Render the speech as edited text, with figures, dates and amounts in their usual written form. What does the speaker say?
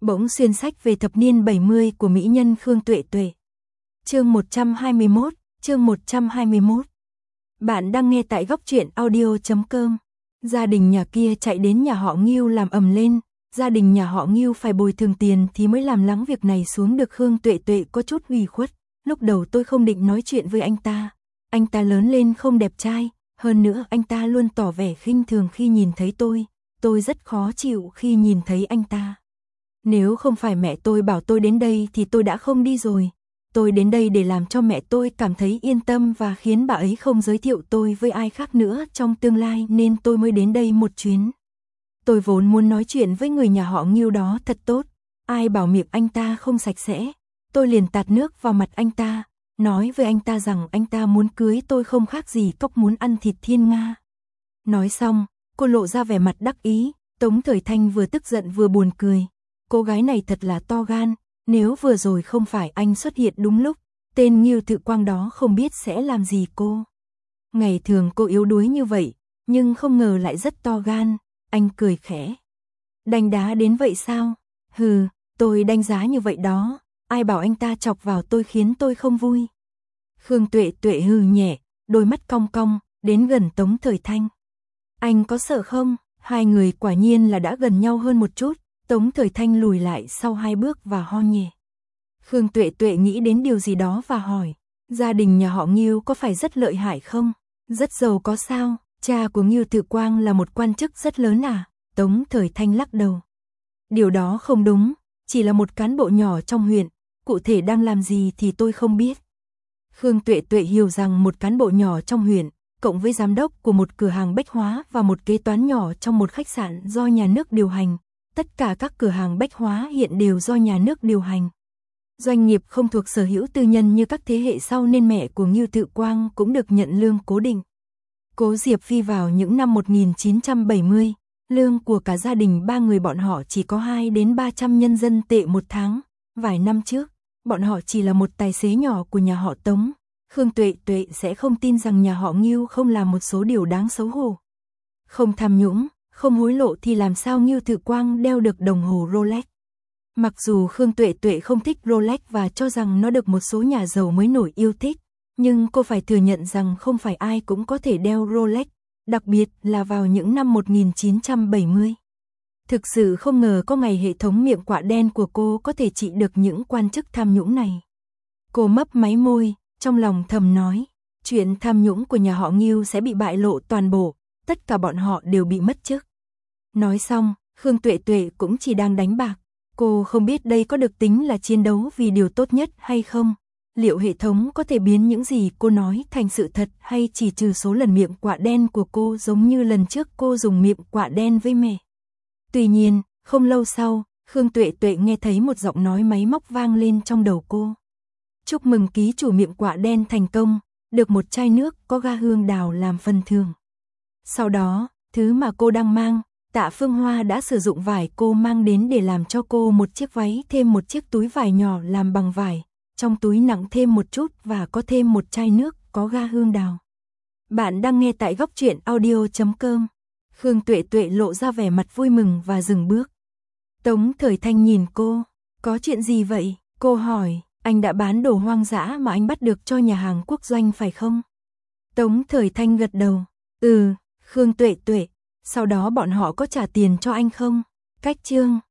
Bỗng xuyên sách về thập niên 70 của mỹ nhân Khương Tuệ Tuệ. Chương 121, chương 121. Bạn đang nghe tại góc truyện audio.com. Gia đình nhà kia chạy đến nhà họ Ngưu làm ầm lên, gia đình nhà họ Ngưu phải bồi thường tiền thì mới làm lắng việc này xuống được. Khương Tuệ Tuệ có chút ủy khuất, lúc đầu tôi không định nói chuyện với anh ta lớn lên không đẹp trai, hơn nữa anh ta luôn tỏ vẻ khinh thường khi nhìn thấy tôi rất khó chịu khi nhìn thấy anh ta. Nếu không phải mẹ tôi bảo tôi đến đây thì tôi đã không đi rồi. Tôi đến đây để làm cho mẹ tôi cảm thấy yên tâm và khiến bà ấy không giới thiệu tôi với ai khác nữa trong tương lai nên tôi mới đến đây một chuyến. Tôi vốn muốn nói chuyện với người nhà họ Ngưu đó thật tốt, ai bảo miệng anh ta không sạch sẽ. Tôi liền tạt nước vào mặt anh ta, nói với anh ta rằng anh ta muốn cưới tôi không khác gì cóc muốn ăn thịt thiên nga. Nói xong, cô lộ ra vẻ mặt đắc ý, Tống Thời Thanh vừa tức giận vừa buồn cười. Cô gái này thật là to gan, nếu vừa rồi không phải anh xuất hiện đúng lúc, tên Ngưu Tự Quang đó không biết sẽ làm gì cô. Ngày thường cô yếu đuối như vậy, nhưng không ngờ lại rất to gan, anh cười khẽ. Đánh đá đến vậy sao? Hừ, tôi đánh giá như vậy đó, ai bảo anh ta chọc vào tôi khiến tôi không vui. Khương Tuệ Tuệ hừ nhẹ, đôi mắt cong cong, đến gần Tống Thời Thanh. Anh có sợ không? Hai người quả nhiên là đã gần nhau hơn một chút. Tống Thời Thanh lùi lại sau 2 bước và ho nhẹ. Khương Tuệ Tuệ nghĩ đến điều gì đó và hỏi, gia đình nhà họ Ngưu có phải rất lợi hại không? Rất giàu có sao? Cha của Ngưu Tự Quang là một quan chức rất lớn à? Tống Thời Thanh lắc đầu. Điều đó không đúng, chỉ là một cán bộ nhỏ trong huyện, cụ thể đang làm gì thì tôi không biết. Khương Tuệ Tuệ hiểu rằng một cán bộ nhỏ trong huyện, cộng với giám đốc của một cửa hàng bách hóa và một kế toán nhỏ trong một khách sạn do nhà nước điều hành. Tất cả các cửa hàng bách hóa hiện đều do nhà nước điều hành. Doanh nghiệp không thuộc sở hữu tư nhân như các thế hệ sau nên mẹ của Ngưu Tự Quang cũng được nhận lương cố định. Cố Diệp Phi vào những năm 1970, lương của cả gia đình 3 người bọn họ chỉ có 2 đến 300 nhân dân tệ một tháng. Vài năm trước, bọn họ chỉ là một tài xế nhỏ của nhà họ Tống. Khương Tuệ Tuệ sẽ không tin rằng nhà họ Ngưu không làm một số điều đáng xấu hổ. Không tham nhũng, không hối lộ thì làm sao Ngưu Tự Quang đeo được đồng hồ Rolex. Mặc dù Khương Tuệ Tuệ không thích Rolex và cho rằng nó được một số nhà giàu mới nổi yêu thích, nhưng cô phải thừa nhận rằng không phải ai cũng có thể đeo Rolex, đặc biệt là vào những năm 1970. Thực sự không ngờ có ngày hệ thống miệng quạ đen của cô có thể trị được những quan chức tham nhũng này. Cô mấp máy môi, trong lòng thầm nói, chuyện tham nhũng của nhà họ Ngưu sẽ bị bại lộ toàn bộ, tất cả bọn họ đều bị mất chức. Nói xong, Khương Tuệ Tuệ cũng chỉ đang đánh bạc. Cô không biết đây có được tính là chiến đấu vì điều tốt nhất hay không. Liệu hệ thống có thể biến những gì cô nói thành sự thật hay chỉ trừ số lần miệng quạ đen của cô giống như lần trước cô dùng miệng quạ đen với mẹ. Tuy nhiên, không lâu sau, Khương Tuệ Tuệ nghe thấy một giọng nói máy móc vang lên trong đầu cô. Chúc mừng ký chủ miệng quạ đen thành công, được một chai nước có ga hương đào làm phần thưởng. Sau đó, thứ mà cô đang mang, Tạ Phương Hoa đã sử dụng vải cô mang đến để làm cho cô một chiếc váy thêm một chiếc túi vải nhỏ làm bằng vải, trong túi nặng thêm một chút và có thêm một chai nước có ga hương đào. Bạn đang nghe tại góc truyện audio.com. Khương Tuệ Tuệ lộ ra vẻ mặt vui mừng và dừng bước. Tống Thời Thanh nhìn cô, có chuyện gì vậy? Cô hỏi, anh đã bán đồ hoang dã mà anh bắt được cho nhà hàng quốc doanh phải không? Tống Thời Thanh gật đầu, Khương Tuệ Tuệ, sau đó bọn họ có trả tiền cho anh không? Cách chương